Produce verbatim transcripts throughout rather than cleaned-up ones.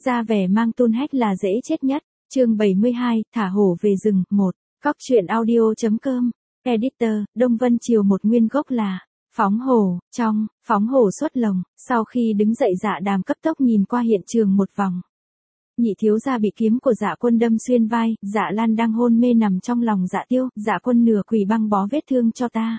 Ra vẻ mang tun hách là dễ chết nhất. Chương bảy mươi hai, thả hổ về rừng, một. Góc truyện audio.com. Editor, Đông Vân Triều một nguyên gốc là phóng hổ. Trong phóng hổ xuất lồng, sau khi đứng dậy Dạ Đàm cấp tốc nhìn qua hiện trường một vòng. Nhị thiếu gia bị kiếm của Dạ Quân đâm xuyên vai, Dạ Lan đang hôn mê nằm trong lòng Dạ Tiêu, Dạ Quân nửa quỳ băng bó vết thương cho ta.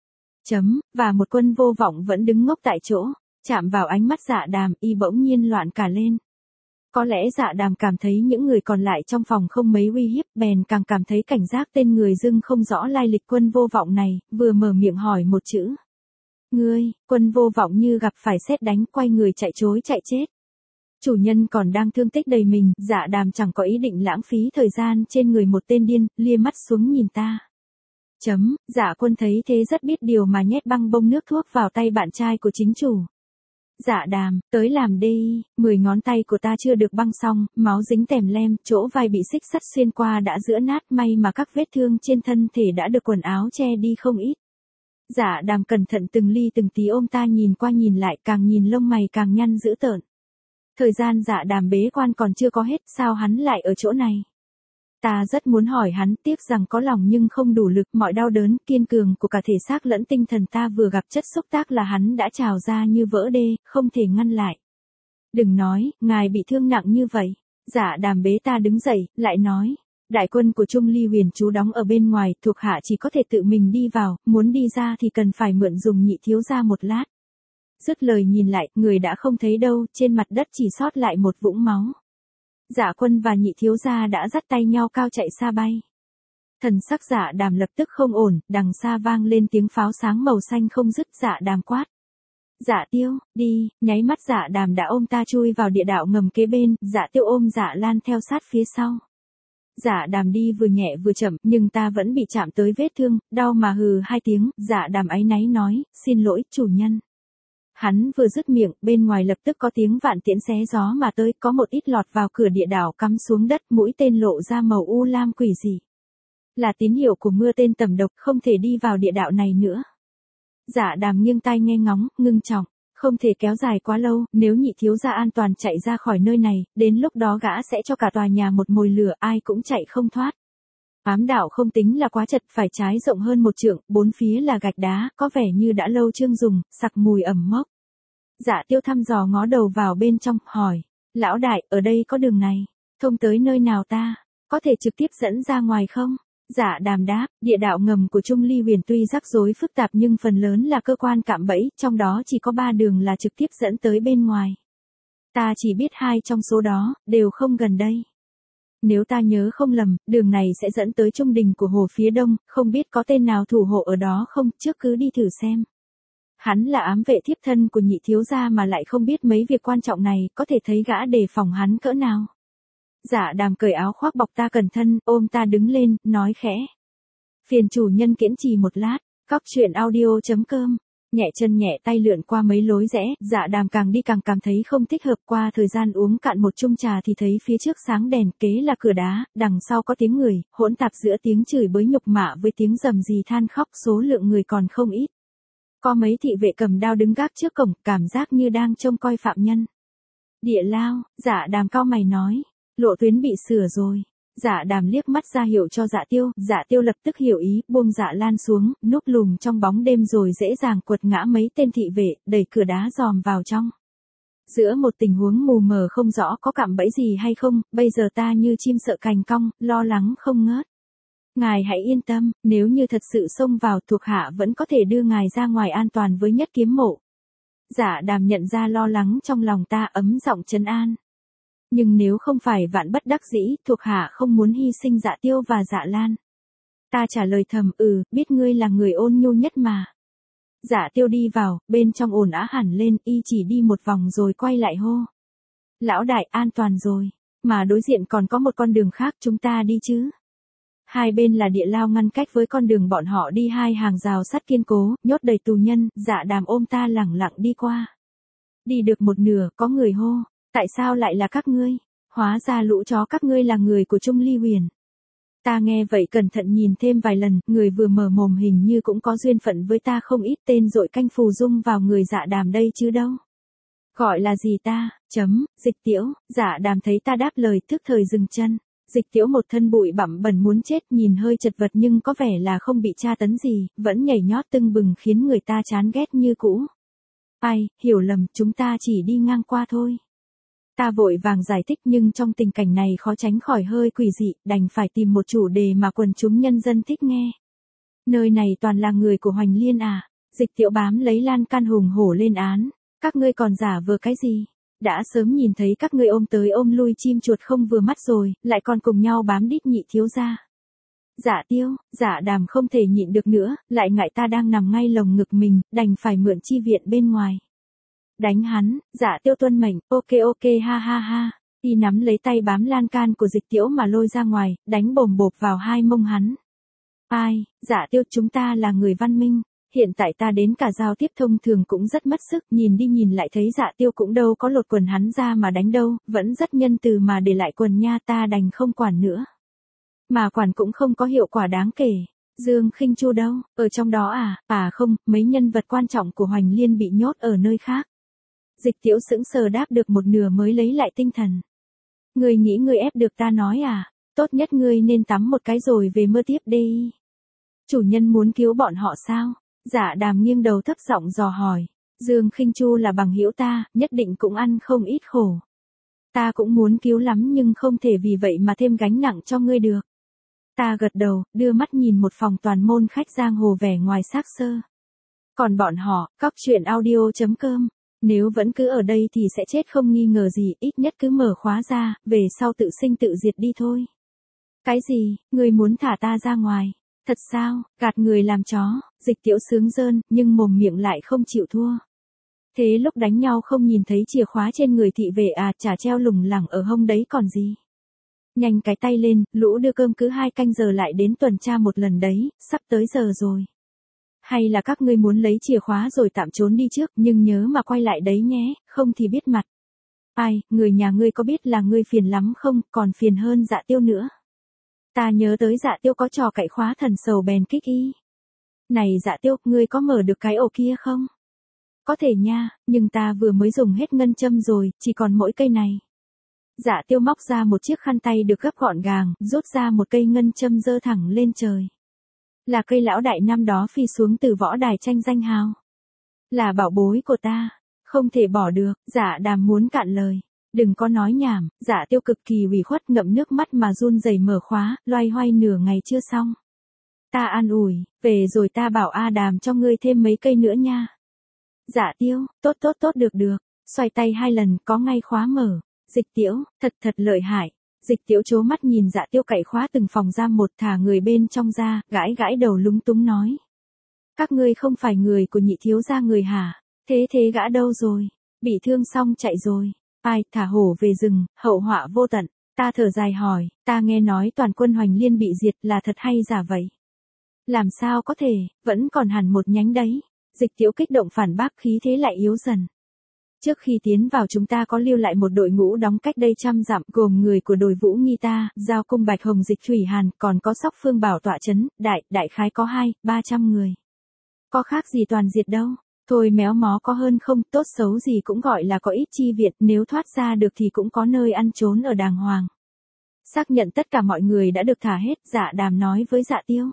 Chấm, và một Quân Vô Vọng vẫn đứng ngốc tại chỗ, chạm vào ánh mắt Dạ Đàm, y bỗng nhiên loạn cả lên. Có lẽ Dạ Đàm cảm thấy những người còn lại trong phòng không mấy uy hiếp, bèn càng cảm thấy cảnh giác tên người dưng không rõ lai lịch Quân Vô Vọng này, vừa mở miệng hỏi một chữ. Ngươi, Quân Vô Vọng như gặp phải sét đánh, quay người chạy trối chạy chết. Chủ nhân còn đang thương tích đầy mình, Dạ Đàm chẳng có ý định lãng phí thời gian trên người một tên điên, lia mắt xuống nhìn ta. Chấm, Dạ Quân thấy thế rất biết điều mà nhét băng bông nước thuốc vào tay bạn trai của chính chủ. Dạ Đàm, tới làm đi, mười ngón tay của ta chưa được băng xong, máu dính tèm lem, chỗ vai bị xích sắt xuyên qua đã giữa nát, may mà các vết thương trên thân thể đã được quần áo che đi không ít. Dạ Đàm cẩn thận từng ly từng tí ôm ta nhìn qua nhìn lại, càng nhìn lông mày càng nhăn dữ tợn. Thời gian Dạ Đàm bế quan còn chưa có hết, sao hắn lại ở chỗ này? Ta rất muốn hỏi hắn, tiếc rằng có lòng nhưng không đủ lực, mọi đau đớn, kiên cường của cả thể xác lẫn tinh thần ta vừa gặp chất xúc tác là hắn đã trào ra như vỡ đê, không thể ngăn lại. Đừng nói, ngài bị thương nặng như vậy. Dạ Đàm bế ta đứng dậy, lại nói. Đại quân của Trung Ly Huyền trú đóng ở bên ngoài, thuộc hạ chỉ có thể tự mình đi vào, muốn đi ra thì cần phải mượn dùng nhị thiếu gia một lát. Dứt lời nhìn lại, người đã không thấy đâu, trên mặt đất chỉ sót lại một vũng máu. Dạ Quân và nhị thiếu gia đã dắt tay nhau cao chạy xa bay. Thần sắc Dạ Đàm lập tức không ổn, đằng xa vang lên tiếng pháo sáng màu xanh không dứt. Dạ Đàm quát. Dạ Tiêu, đi, nháy mắt Dạ Đàm đã ôm ta chui vào địa đạo ngầm kế bên, Dạ Tiêu ôm Dạ Lan theo sát phía sau. Dạ Đàm đi vừa nhẹ vừa chậm, nhưng ta vẫn bị chạm tới vết thương, đau mà hừ hai tiếng, Dạ Đàm áy náy nói, xin lỗi, chủ nhân. Hắn vừa dứt miệng, bên ngoài lập tức có tiếng vạn tiễn xé gió mà tới, có một ít lọt vào cửa địa đảo cắm xuống đất, mũi tên lộ ra màu u lam quỷ dị. Là tín hiệu của mưa tên tầm độc, không thể đi vào địa đạo này nữa. Dạ Đàm nghiêng tai nghe ngóng, ngưng trọng, không thể kéo dài quá lâu, nếu nhị thiếu gia an toàn chạy ra khỏi nơi này, đến lúc đó gã sẽ cho cả tòa nhà một mồi lửa, ai cũng chạy không thoát. Ám đạo không tính là quá chật, phải trái rộng hơn một trượng, bốn phía là gạch đá, có vẻ như đã lâu chưa dùng, sặc mùi ẩm mốc. Dạ Tiêu thăm dò ngó đầu vào bên trong, hỏi, lão đại, ở đây có đường này, thông tới nơi nào ta, có thể trực tiếp dẫn ra ngoài không? Dạ Đàm đáp, địa đạo ngầm của Trung Ly Huyền tuy rắc rối phức tạp nhưng phần lớn là cơ quan cạm bẫy, trong đó chỉ có ba đường là trực tiếp dẫn tới bên ngoài. Ta chỉ biết hai trong số đó, đều không gần đây. Nếu ta nhớ không lầm, đường này sẽ dẫn tới trung đình của hồ phía đông, không biết có tên nào thủ hộ ở đó không, trước cứ đi thử xem. Hắn là ám vệ thiếp thân của nhị thiếu gia mà lại không biết mấy việc quan trọng này, có thể thấy gã đề phòng hắn cỡ nào. Dạ Đàm cởi áo khoác bọc ta cẩn thân, ôm ta đứng lên, nói khẽ. Phiền chủ nhân kiễng trì một lát, góc truyện audio.com. Nhẹ chân nhẹ tay lượn qua mấy lối rẽ, Dạ Đàm càng đi càng cảm thấy không thích hợp, qua thời gian uống cạn một chung trà thì thấy phía trước sáng đèn, kế là cửa đá, đằng sau có tiếng người, hỗn tạp giữa tiếng chửi bới nhục mạ với tiếng rầm rì than khóc, số lượng người còn không ít. Có mấy thị vệ cầm đao đứng gác trước cổng, cảm giác như đang trông coi phạm nhân. Địa lao, Dạ Đàm cau mày nói, lộ tuyến bị sửa rồi. Dạ Đàm liếc mắt ra hiệu cho Dạ Tiêu, Dạ Tiêu lập tức hiểu ý, buông Dạ Lan xuống, núp lùm trong bóng đêm rồi dễ dàng quật ngã mấy tên thị vệ, đẩy cửa đá dòm vào trong. Giữa một tình huống mù mờ không rõ có cạm bẫy gì hay không, bây giờ ta như chim sợ cành cong, lo lắng không ngớt. Ngài hãy yên tâm, nếu như thật sự xông vào, thuộc hạ vẫn có thể đưa ngài ra ngoài an toàn với Nhất Kiếm Mộ. Dạ Đàm nhận ra lo lắng trong lòng ta, ấm giọng trấn an. Nhưng nếu không phải vạn bất đắc dĩ, thuộc hạ không muốn hy sinh Dạ Tiêu và Dạ Lan. Ta trả lời thầm, ừ, biết ngươi là người ôn nhu nhất mà. Dạ Tiêu đi vào, bên trong ồn ào hẳn lên, y chỉ đi một vòng rồi quay lại hô. Lão đại, an toàn rồi, mà đối diện còn có một con đường khác, chúng ta đi chứ. Hai bên là địa lao ngăn cách với con đường bọn họ đi, hai hàng rào sắt kiên cố, nhốt đầy tù nhân, Dạ Đàm ôm ta lẳng lặng đi qua. Đi được một nửa, có người hô. Tại sao lại là các ngươi? Hóa ra lũ chó các ngươi là người của Trung Ly Huyền. Ta nghe vậy cẩn thận nhìn thêm vài lần, người vừa mở mồm hình như cũng có duyên phận với ta không ít, tên dội canh phù dung vào người Dạ Đàm đây chứ đâu. Gọi là gì ta, chấm, Dịch Tiễu, Dạ Đàm thấy ta đáp lời tức thời dừng chân. Dịch Tiễu một thân bụi bặm bẩn muốn chết, nhìn hơi chật vật nhưng có vẻ là không bị tra tấn gì, vẫn nhảy nhót tưng bừng khiến người ta chán ghét như cũ. Ai, hiểu lầm, chúng ta chỉ đi ngang qua thôi. Ta vội vàng giải thích nhưng trong tình cảnh này khó tránh khỏi hơi quỷ dị, đành phải tìm một chủ đề mà quần chúng nhân dân thích nghe. Nơi này toàn là người của Hoành Liên à? Dịch Tiễu bám lấy lan can hùng hổ lên án. Các ngươi còn giả vờ cái gì? Đã sớm nhìn thấy các ngươi ôm tới ôm lui chim chuột không vừa mắt rồi, lại còn cùng nhau bám đít nhị thiếu gia. Dạ Tiêu, Dạ Đàm không thể nhịn được nữa, lại ngại ta đang nằm ngay lồng ngực mình, đành phải mượn chi viện bên ngoài. Đánh hắn, Dạ Tiêu tuân mệnh, ok ok ha ha ha. Y nắm lấy tay bám lan can của Dịch Tiễu mà lôi ra ngoài, đánh bồm bộp vào hai mông hắn. Ai, Dạ Tiêu, chúng ta là người văn minh. Hiện tại ta đến cả giao tiếp thông thường cũng rất mất sức, nhìn đi nhìn lại thấy Dạ Tiêu cũng đâu có lột quần hắn ra mà đánh đâu, vẫn rất nhân từ mà để lại quần nha, ta đành không quản nữa. Mà quản cũng không có hiệu quả đáng kể. Dương Khinh Chu đâu, ở trong đó à? À không, mấy nhân vật quan trọng của Hoành Liên bị nhốt ở nơi khác. Dịch Tiễu sững sờ đáp được một nửa mới lấy lại tinh thần. Ngươi nghĩ ngươi ép được ta nói à? Tốt nhất ngươi nên tắm một cái rồi về mơ tiếp đi. Chủ nhân muốn cứu bọn họ sao? Dạ Đàm nghiêng đầu thấp giọng dò hỏi. Dương Khinh Chu là bằng hữu ta, nhất định cũng ăn không ít khổ. Ta cũng muốn cứu lắm nhưng không thể vì vậy mà thêm gánh nặng cho ngươi được. Ta gật đầu, đưa mắt nhìn một phòng toàn môn khách giang hồ vẻ ngoài xác sơ. Còn bọn họ, cóc truyện audio chấm com, nếu vẫn cứ ở đây thì sẽ chết không nghi ngờ gì, ít nhất cứ mở khóa ra, về sau tự sinh tự diệt đi thôi. Cái gì, ngươi muốn thả ta ra ngoài? Thật sao, gạt người làm chó, Dịch Tiễu sướng rơn, nhưng mồm miệng lại không chịu thua. Thế lúc đánh nhau không nhìn thấy chìa khóa trên người thị vệ à, chả treo lủng lẳng ở hông đấy còn gì. Nhanh cái tay lên, lũ đưa cơm cứ hai canh giờ lại đến tuần tra một lần đấy, sắp tới giờ rồi. Hay là các ngươi muốn lấy chìa khóa rồi tạm trốn đi trước, nhưng nhớ mà quay lại đấy nhé, không thì biết mặt. Ai, người nhà ngươi có biết là ngươi phiền lắm không, còn phiền hơn Dạ Tiêu nữa. Ta nhớ tới Dạ Tiêu có trò cậy khóa thần sầu bèn kích y. Này Dạ Tiêu, ngươi có mở được cái ổ kia không? Có thể nha, nhưng ta vừa mới dùng hết ngân châm rồi, chỉ còn mỗi cây này. Dạ Tiêu móc ra một chiếc khăn tay được gấp gọn gàng, rút ra một cây ngân châm giơ thẳng lên trời. Là cây lão đại năm đó phi xuống từ võ đài tranh danh hào. Là bảo bối của ta, không thể bỏ được. Dạ Đàm muốn cạn lời. Đừng có nói nhảm. Dạ Tiêu cực kỳ ủy khuất ngậm nước mắt mà run rẩy mở khóa, loay hoay nửa ngày chưa xong. Ta an ủi, về rồi ta bảo A Đàm cho ngươi thêm mấy cây nữa nha. Dạ Tiêu, tốt tốt tốt được được. Xoay tay hai lần có ngay khóa mở. Dịch Tiễu, thật thật lợi hại. Dịch Tiễu trố mắt nhìn Dạ Tiêu cậy khóa từng phòng giam một, thả người bên trong ra, gãi gãi đầu lúng túng nói. Các ngươi không phải người của nhị thiếu gia người hả? Thế thế gã đâu rồi? Bị thương xong chạy rồi. Ai, thả hổ về rừng, hậu họa vô tận. Ta thở dài hỏi, ta nghe nói toàn quân Hoành Liên bị diệt là thật hay giả vậy? Làm sao có thể, vẫn còn hẳn một nhánh đấy. Dịch Tiễu kích động phản bác, khí thế lại yếu dần. Trước khi tiến vào chúng ta có lưu lại một đội ngũ đóng cách đây trăm dặm, gồm người của đồi Vũ Nghi ta, Giao Cung Bạch Hồng Dịch Thủy Hàn, còn có Sóc Phương Bảo tọa chấn, đại, đại khái có hai, ba trăm người. Có khác gì toàn diệt đâu. Thôi méo mó có hơn không, tốt xấu gì cũng gọi là có ít chi viện, nếu thoát ra được thì cũng có nơi ăn trốn ở đàng hoàng. Xác nhận tất cả mọi người đã được thả hết, Dạ Đàm nói với Dạ Tiêu.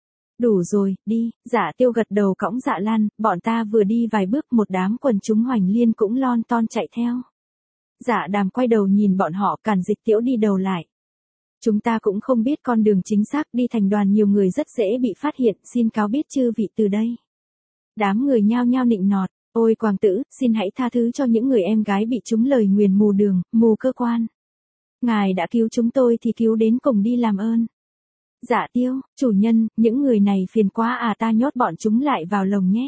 Đủ rồi, đi. Dạ Tiêu gật đầu cõng Dạ Lan, bọn ta vừa đi vài bước một đám quần chúng Hoành Liên cũng lon ton chạy theo. Dạ Đàm quay đầu nhìn bọn họ, cản Dịch Tiễu đi đầu lại. Chúng ta cũng không biết con đường chính xác, đi thành đoàn nhiều người rất dễ bị phát hiện, xin cáo biết chư vị từ đây. Đám người nhao nhao nịnh nọt, ôi quang tử, xin hãy tha thứ cho những người em gái bị trúng lời nguyền mù đường, mù cơ quan. Ngài đã cứu chúng tôi thì cứu đến cùng đi làm ơn. Dạ Tiêu, chủ nhân, những người này phiền quá à, ta nhốt bọn chúng lại vào lồng nhé.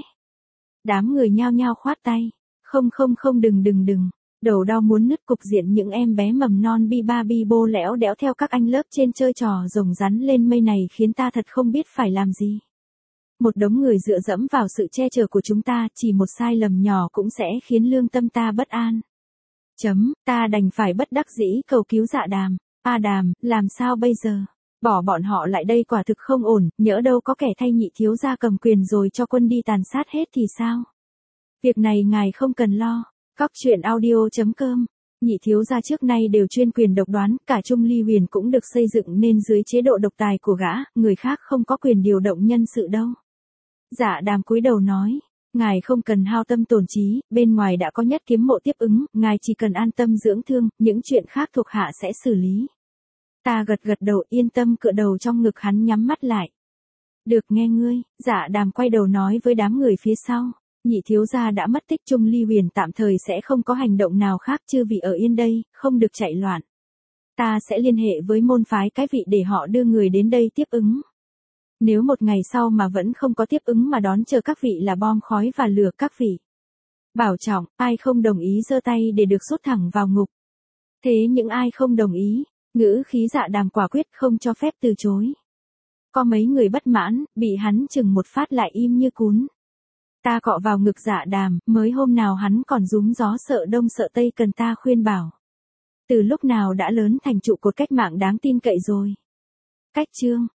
Đám người nhao nhao khoát tay. Không không không đừng đừng đừng. Đầu đau muốn nứt, cục diện những em bé mầm non bi ba bi bô lẽo đẽo theo các anh lớp trên chơi trò rồng rắn lên mây này khiến ta thật không biết phải làm gì. Một đống người dựa dẫm vào sự che chở của chúng ta, chỉ một sai lầm nhỏ cũng sẽ khiến lương tâm ta bất an. Chấm, ta đành phải bất đắc dĩ cầu cứu Dạ Đàm. A Đàm, làm sao bây giờ? Bỏ bọn họ lại đây quả thực không ổn, nhỡ đâu có kẻ thay nhị thiếu gia cầm quyền rồi cho quân đi tàn sát hết thì sao? Việc này ngài không cần lo. Cóc truyện audio chấm com. Nhị thiếu gia trước nay đều chuyên quyền độc đoán, cả Trung Ly Huyền cũng được xây dựng nên dưới chế độ độc tài của gã, người khác không có quyền điều động nhân sự đâu. Dạ Đàm cúi đầu nói, ngài không cần hao tâm tổn trí, bên ngoài đã có Nhất Kiếm Mộ tiếp ứng, ngài chỉ cần an tâm dưỡng thương, những chuyện khác thuộc hạ sẽ xử lý. Ta gật gật đầu yên tâm cựa đầu trong ngực hắn nhắm mắt lại. Được nghe ngươi, Dạ Đàm quay đầu nói với đám người phía sau. Nhị thiếu gia đã mất tích, Trung Ly Huyền tạm thời sẽ không có hành động nào khác, chư vị ở yên đây, không được chạy loạn. Ta sẽ liên hệ với môn phái cái vị để họ đưa người đến đây tiếp ứng. Nếu một ngày sau mà vẫn không có tiếp ứng mà đón chờ các vị là bom khói và lửa các vị. Bảo trọng, ai không đồng ý giơ tay để được sút thẳng vào ngục. Thế những ai không đồng ý, ngữ khí Dạ Đàm quả quyết không cho phép từ chối. Có mấy người bất mãn, bị hắn chừng một phát lại im như cún. Ta cọ vào ngực Dạ Đàm, mới hôm nào hắn còn rúm gió sợ đông sợ tây cần ta khuyên bảo. Từ lúc nào đã lớn thành trụ cột cách mạng đáng tin cậy rồi. Cách chương